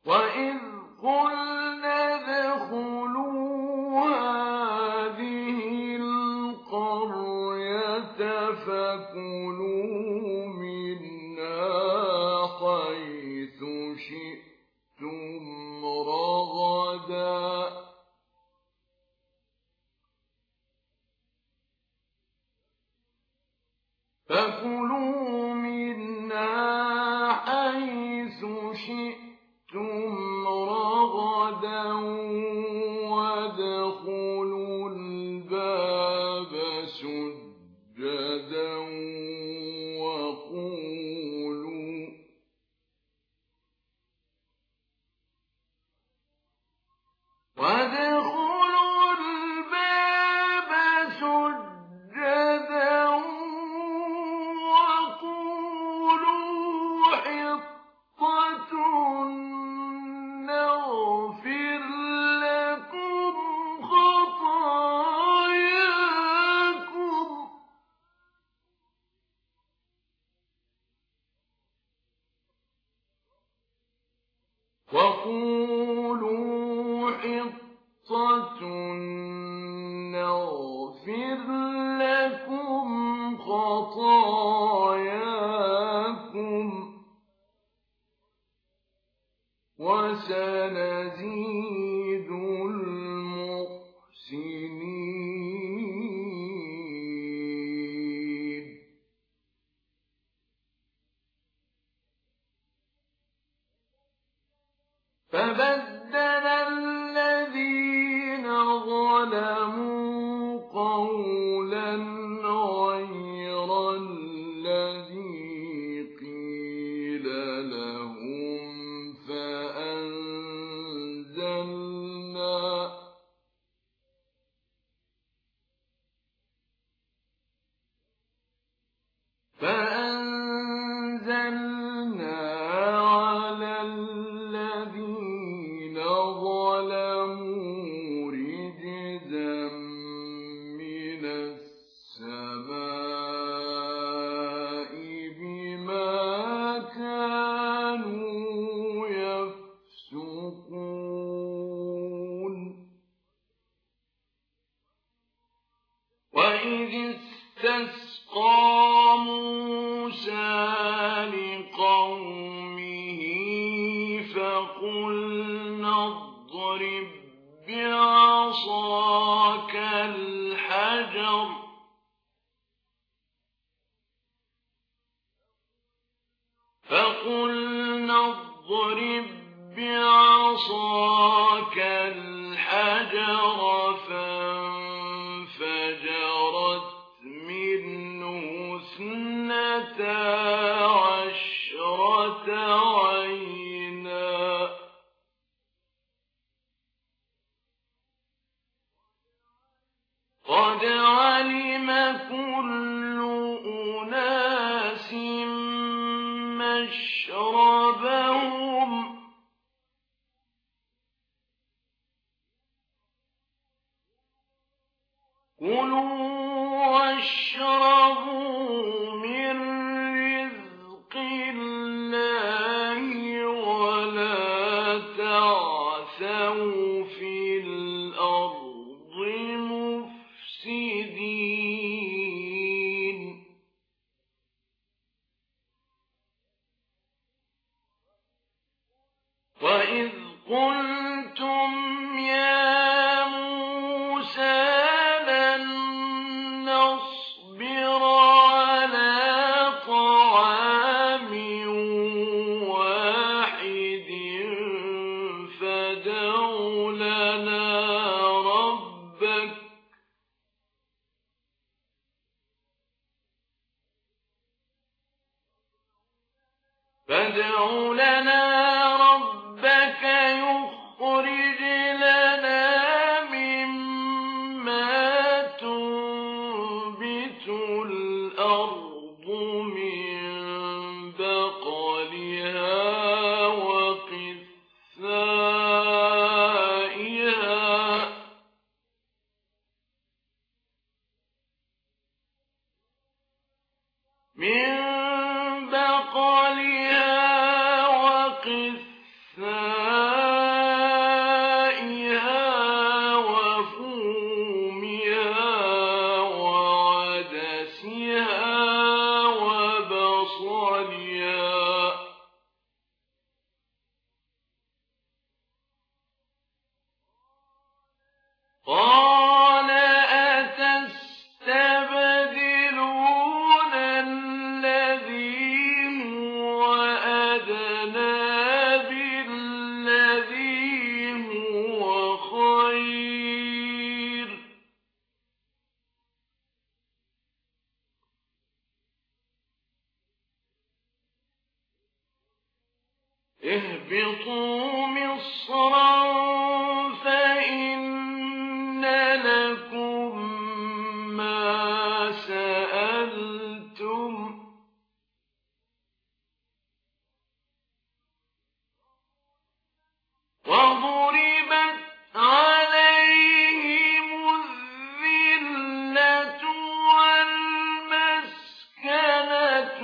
وَإِذْ قُلْنَا ادْخُلُوا هَٰذِهِ الْقَرْيَةَ فَكُلُوا مِنْهَا حَيْثُ شِئْتُمْ رَغَدًا وَادْخُلُوا الْبَابَ سُجَّدًا وَقُولُوا حِطَّةٌ نَّغْفِرْ لَكُمْ خَطَايَاكُمْ وَسَنَزِيدُ الْمُحْسِنِينَ فَبَدَّلَ الَّذِينَ ظَلَمُوا قَوْلًا غَيْرَ الَّذِي قِيلَ لَهُمْ فَأَنزَلْنَا عَلَى الَّذِينَ ظَلَمُوا رِجْزًا مِّنَ السَّمَاءِ بِمَا كَانُوا يَفْسُقُونَ وَإِذِ اسْتَسْقَىٰ مُوسَىٰ لِقَوْمِهِ فَقُلْنَا اضْرِب بِّعَصَاكَ الْحَجَرَ ۖ فَانفَجَرَتْ مِنْهُ اثْنَتَا عَشْرَةَ عَيْنًا ۖ قَدْ عَلِمَ كُلُّ أُنَاسٍ مَّشْرَبَهُمْ ۖ كُلُوا وَاشْرَبُوا مِن رِّزْقِ اللَّهِ وَلَا تَعْثَوْا فِي الْأَرْضِ مُفْسِدِينَ وَإِذْ قُلْتُمْ يَا مُوسَىٰ لَن نَّصْبِرَ عَلَىٰ طَعَامٍ وَاحِدٍ فَادْعُ لَنَا رَبَّكَ يُخْرِجْ لَنَا مِمَّا تُنبِتُ الْأَرْضُ مِن بَقْلِهَا وَقِثَّائِهَا اهبطوا مصرا فإن لكم ما سألتم وضربت عليهم الذلة والمسكنة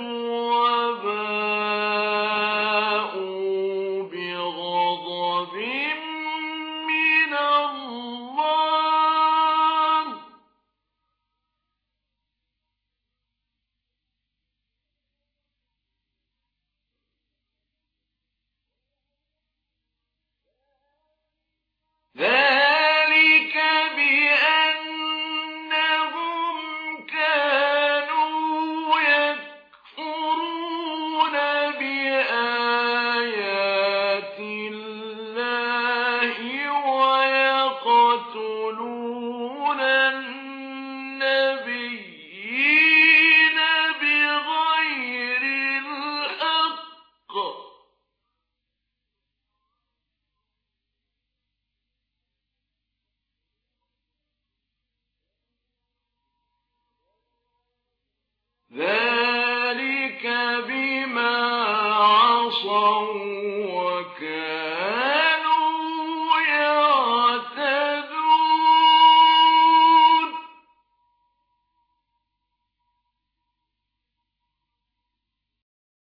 وباءوا بغضب من الله ذلك بأنهم كانوا يكفرون بآيات الله ويقتلون النبيين بغير الحق ذلك